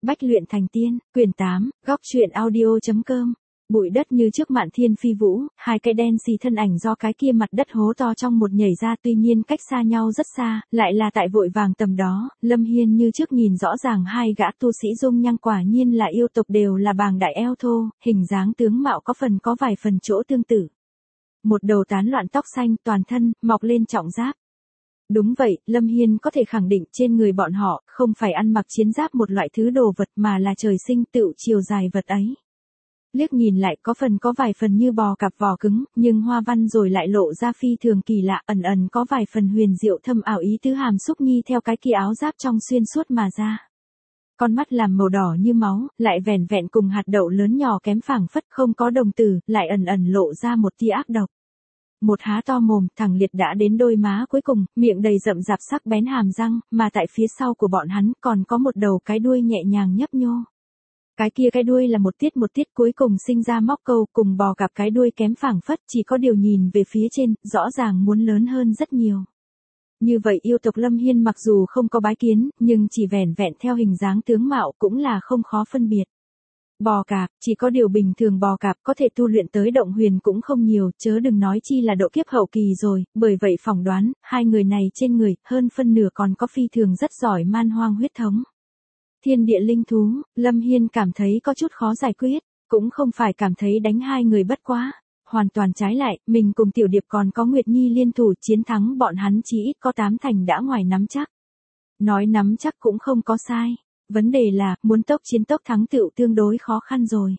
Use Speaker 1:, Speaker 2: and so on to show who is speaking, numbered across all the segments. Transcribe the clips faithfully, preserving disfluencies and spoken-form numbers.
Speaker 1: Bách luyện thành tiên, quyển tám, góc truyện audio.com. Bụi đất như trước Mạn Thiên phi vũ, hai cái đen xì thân ảnh do cái kia mặt đất hố to trong một nhảy ra, tuy nhiên cách xa nhau rất xa, lại là tại vội vàng tầm đó. Lâm Hiên như trước nhìn rõ ràng hai gã tu sĩ dung nhan quả nhiên là yêu tộc, đều là bàng đại eo thô, hình dáng tướng mạo có phần có vài phần chỗ tương tự. Một đầu tán loạn tóc xanh, toàn thân mọc lên trọng giáp. Đúng vậy, Lâm Hiên có thể khẳng định trên người bọn họ không phải ăn mặc chiến giáp một loại thứ đồ vật, mà là trời sinh tựu chiều dài vật ấy. Liếc nhìn lại có phần có vài phần như bò cạp vỏ cứng, nhưng hoa văn rồi lại lộ ra phi thường kỳ lạ, ẩn ẩn có vài phần huyền diệu thâm ảo ý tứ hàm xúc nhi theo cái kia áo giáp trong xuyên suốt mà ra. Con mắt làm màu đỏ như máu, lại vẻn vẹn cùng hạt đậu lớn nhỏ kém phảng phất, không có đồng tử, lại ẩn ẩn lộ ra một tia ác độc. Một há to mồm, thẳng liệt đã đến đôi má cuối cùng, miệng đầy rậm rạp sắc bén hàm răng, mà tại phía sau của bọn hắn còn có một đầu cái đuôi nhẹ nhàng nhấp nhô. Cái kia cái đuôi là một tiết một tiết cuối cùng sinh ra móc câu, cùng bò cạp cái đuôi kém phảng phất, chỉ có điều nhìn về phía trên, rõ ràng muốn lớn hơn rất nhiều. Như vậy yêu tộc Lâm Hiên mặc dù không có bái kiến, nhưng chỉ vẻn vẹn theo hình dáng tướng mạo cũng là không khó phân biệt. Bò cạp, chỉ có điều bình thường bò cạp có thể tu luyện tới động huyền cũng không nhiều, chớ đừng nói chi là độ kiếp hậu kỳ rồi, bởi vậy phỏng đoán, hai người này trên người, hơn phân nửa còn có phi thường rất giỏi man hoang huyết thống. Thiên địa linh thú, Lâm Hiên cảm thấy có chút khó giải quyết, cũng không phải cảm thấy đánh hai người bất quá. Hoàn toàn trái lại, mình cùng Tiểu Điệp còn có Nguyệt Nhi liên thủ chiến thắng bọn hắn chỉ ít có tám thành đã ngoài nắm chắc. Nói nắm chắc cũng không có sai. Vấn đề là, muốn tốc chiến tốc thắng tựu tương đối khó khăn rồi.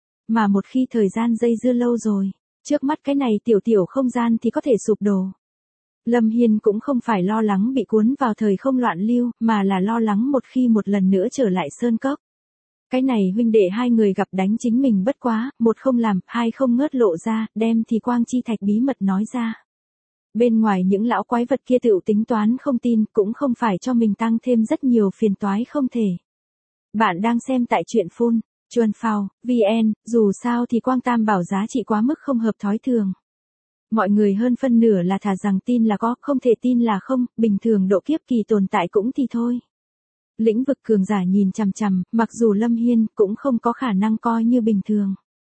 Speaker 1: Mà một khi thời gian dây dưa lâu rồi, trước mắt cái này tiểu tiểu không gian thì có thể sụp đổ. Lâm Hiên cũng không phải lo lắng bị cuốn vào thời không loạn lưu, mà là lo lắng một khi một lần nữa trở lại sơn cốc. Cái này huynh đệ hai người gặp đánh chính mình bất quá, một không làm, hai không ngớt lộ ra, đem thì quang chi thạch bí mật nói ra. Bên ngoài những lão quái vật kia tựu tính toán không tin, cũng không phải cho mình tăng thêm rất nhiều phiền toái không thể. Bạn đang xem tại truyện phun, chuan phao, vn, dù sao thì quang tam bảo giá trị quá mức không hợp thói thường. Mọi người hơn phân nửa là thà rằng tin là có, không thể tin là không, bình thường độ kiếp kỳ tồn tại cũng thì thôi. Lĩnh vực cường giả nhìn chằm chằm, mặc dù Lâm Hiên cũng không có khả năng coi như bình thường.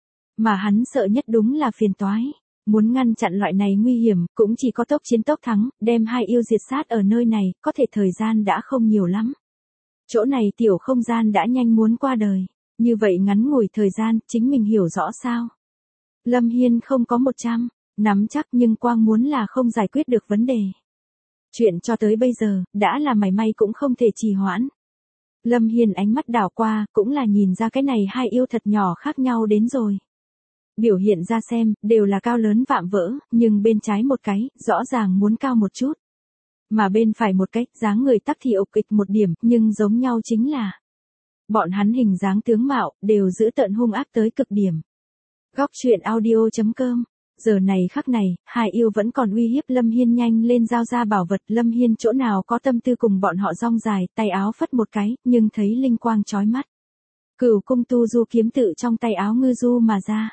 Speaker 1: Mà hắn sợ nhất đúng là phiền toái. Muốn ngăn chặn loại này nguy hiểm, cũng chỉ có tốc chiến tốc thắng, đem hai yêu diệt sát ở nơi này, có thể thời gian đã không nhiều lắm. Chỗ này tiểu không gian đã nhanh muốn qua đời, như vậy ngắn ngủi thời gian, chính mình hiểu rõ sao. Lâm Hiên không có một trăm, nắm chắc nhưng quang muốn là không giải quyết được vấn đề. Chuyện cho tới bây giờ, đã là mảy may cũng không thể trì hoãn. Lâm Hiên ánh mắt đảo qua, cũng là nhìn ra cái này hai yêu thật nhỏ khác nhau đến rồi. Biểu hiện ra xem, đều là cao lớn vạm vỡ, nhưng bên trái một cái, rõ ràng muốn cao một chút. Mà bên phải một cái, dáng người tắc thì ục ịch một điểm, nhưng giống nhau chính là bọn hắn hình dáng tướng mạo, đều giữ tợn hung ác tới cực điểm. Góc truyện audio.com. Giờ này khắc này, hai yêu vẫn còn uy hiếp Lâm Hiên, nhanh lên giao ra bảo vật. Lâm Hiên chỗ nào có tâm tư cùng bọn họ rong dài, tay áo phất một cái, nhưng thấy linh quang chói mắt. Cửu cung tu du kiếm tự trong tay áo ngư du mà ra.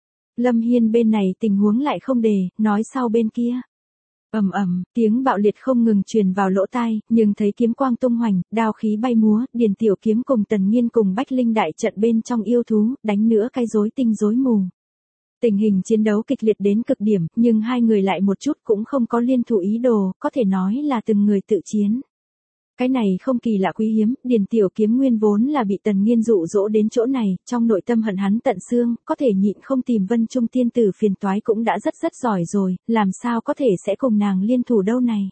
Speaker 1: Lâm Hiên bên này tình huống lại không đề, nói sau bên kia. Ầm ầm, tiếng bạo liệt không ngừng truyền vào lỗ tai, nhưng thấy kiếm quang tung hoành, đao khí bay múa, Điền Tiểu Kiếm cùng Tần Nghiên cùng Bách Linh đại trận bên trong yêu thú, đánh nữa cái rối tinh rối mù. Tình hình chiến đấu kịch liệt đến cực điểm, nhưng hai người lại một chút cũng không có liên thủ ý đồ, có thể nói là từng người tự chiến. Cái này không kỳ lạ quý hiếm, Điền Tiểu Kiếm nguyên vốn là bị Tần Nghiên dụ dỗ đến chỗ này, trong nội tâm hận hắn tận xương, có thể nhịn không tìm Vân Trung tiên tử phiền toái cũng đã rất rất giỏi rồi, làm sao có thể sẽ cùng nàng liên thủ đâu này.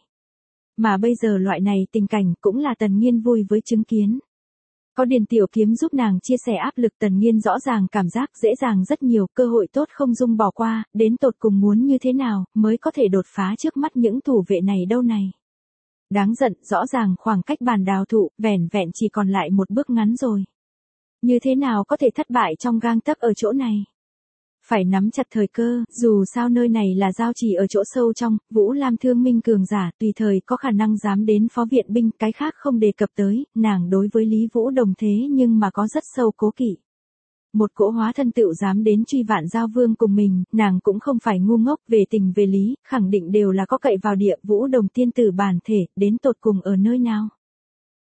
Speaker 1: Mà bây giờ loại này tình cảnh cũng là Tần Nghiên vui với chứng kiến. Có Điền Tiểu Kiếm giúp nàng chia sẻ áp lực, Tần Nghiên rõ ràng cảm giác dễ dàng rất nhiều, cơ hội tốt không dung bỏ qua, đến tột cùng muốn như thế nào mới có thể đột phá trước mắt những thủ vệ này đâu này. Đáng giận, rõ ràng khoảng cách bàn đào thụ, vẻn vẹn chỉ còn lại một bước ngắn rồi. Như thế nào có thể thất bại trong gang tấc ở chỗ này? Phải nắm chặt thời cơ, dù sao nơi này là giao trì ở chỗ sâu trong, Vũ Lam thương minh cường giả, tùy thời có khả năng dám đến phó viện binh, cái khác không đề cập tới, nàng đối với Lý Vũ đồng thế nhưng mà có rất sâu cố kỵ. Một cỗ hóa thân tựu dám đến truy vạn giao vương cùng mình, nàng cũng không phải ngu ngốc, về tình về lý, khẳng định đều là có cậy vào địa Vũ Đồng tiên tử bản thể, đến tột cùng ở nơi nào.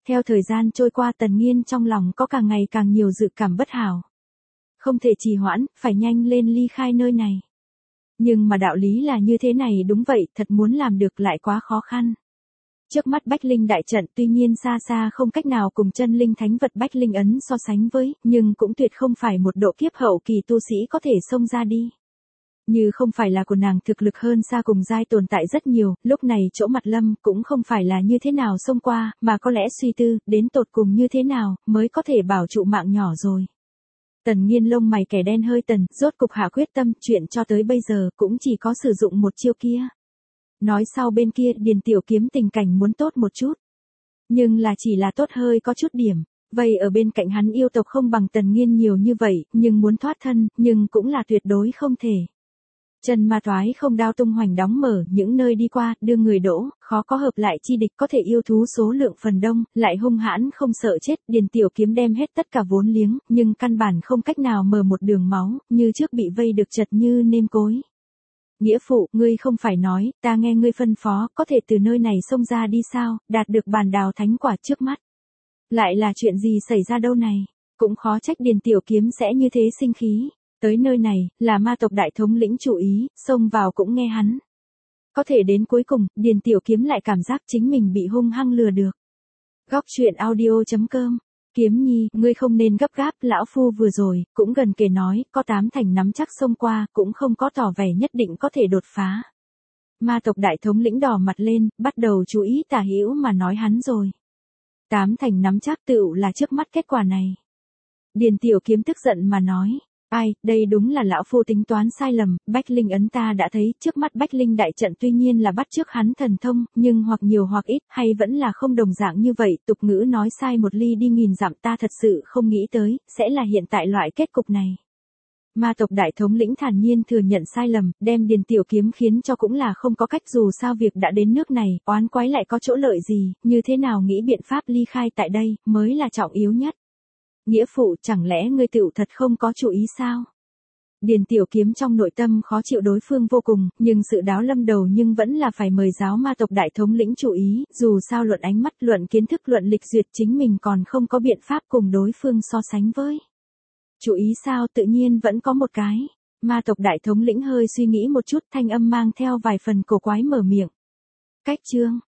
Speaker 1: Theo thời gian trôi qua Tần Nghiên trong lòng có càng ngày càng nhiều dự cảm bất hảo. Không thể trì hoãn, phải nhanh lên ly khai nơi này. Nhưng mà đạo lý là như thế này đúng vậy, thật muốn làm được lại quá khó khăn. Trước mắt Bách Linh đại trận tuy nhiên xa xa không cách nào cùng chân linh thánh vật Bách Linh ấn so sánh với, nhưng cũng tuyệt không phải một độ kiếp hậu kỳ tu sĩ có thể xông ra đi. Như không phải là của nàng thực lực hơn xa cùng giai tồn tại rất nhiều, lúc này chỗ mặt lâm cũng không phải là như thế nào xông qua, mà có lẽ suy tư, đến tột cùng như thế nào, mới có thể bảo trụ mạng nhỏ rồi. Tần Nghiên lông mày kẻ đen hơi tần, rốt cục hạ quyết tâm, chuyện cho tới bây giờ cũng chỉ có sử dụng một chiêu kia. Nói sau bên kia Điền Tiểu Kiếm tình cảnh muốn tốt một chút. Nhưng là chỉ là tốt hơi có chút điểm. Vậy ở bên cạnh hắn yêu tộc không bằng Tần Nghiên nhiều như vậy, nhưng muốn thoát thân, nhưng cũng là tuyệt đối không thể. Chân ma toái không đao tung hoành đóng mở, những nơi đi qua, đưa người đỗ, khó có hợp lại chi địch có thể yêu thú số lượng phần đông, lại hung hãn không sợ chết, Điền Tiểu Kiếm đem hết tất cả vốn liếng, nhưng căn bản không cách nào mở một đường máu, như trước bị vây được chật như nêm cối. Nghĩa phụ, ngươi không phải nói, ta nghe ngươi phân phó, có thể từ nơi này xông ra đi sao, đạt được bàn đào thánh quả trước mắt. Lại là chuyện gì xảy ra đâu này, cũng khó trách Điền Tiểu Kiếm sẽ như thế sinh khí. Tới nơi này, là ma tộc đại thống lĩnh chủ ý, xông vào cũng nghe hắn. Có thể đến cuối cùng, Điền Tiểu Kiếm lại cảm giác chính mình bị hung hăng lừa được. Góc truyện audio chấm com. Kiếm Nhi, ngươi không nên gấp gáp, lão phu vừa rồi, cũng gần kề nói, có tám thành nắm chắc xông qua, cũng không có tỏ vẻ nhất định có thể đột phá. Ma tộc đại thống lĩnh đỏ mặt lên, bắt đầu chú ý tả hữu mà nói hắn rồi. Tám thành nắm chắc tựu là trước mắt kết quả này. Điền Tiểu Kiếm tức giận mà nói. Ai, đây đúng là lão phu tính toán sai lầm, Bách Linh ấn ta đã thấy, trước mắt Bách Linh đại trận tuy nhiên là bắt chước hắn thần thông, nhưng hoặc nhiều hoặc ít, hay vẫn là không đồng dạng như vậy, tục ngữ nói sai một ly đi nghìn dặm, ta thật sự không nghĩ tới, sẽ là hiện tại loại kết cục này. Ma tộc đại thống lĩnh thản nhiên thừa nhận sai lầm, đem Điền Tiểu Kiếm khiến cho cũng là không có cách, dù sao việc đã đến nước này, oán quái lại có chỗ lợi gì, như thế nào nghĩ biện pháp ly khai tại đây, mới là trọng yếu nhất. Nghĩa phụ, chẳng lẽ ngươi tựu thật không có chủ ý sao? Điền Tiểu Kiếm trong nội tâm khó chịu đối phương vô cùng, nhưng sự đáo lâm đầu nhưng vẫn là phải mời giáo ma tộc đại thống lĩnh chủ ý, dù sao luận ánh mắt, luận kiến thức, luận lịch duyệt chính mình còn không có biện pháp cùng đối phương so sánh với. Chủ ý sao, tự nhiên vẫn có một cái. Ma tộc đại thống lĩnh hơi suy nghĩ một chút, thanh âm mang theo vài phần cổ quái mở miệng. Cách chương,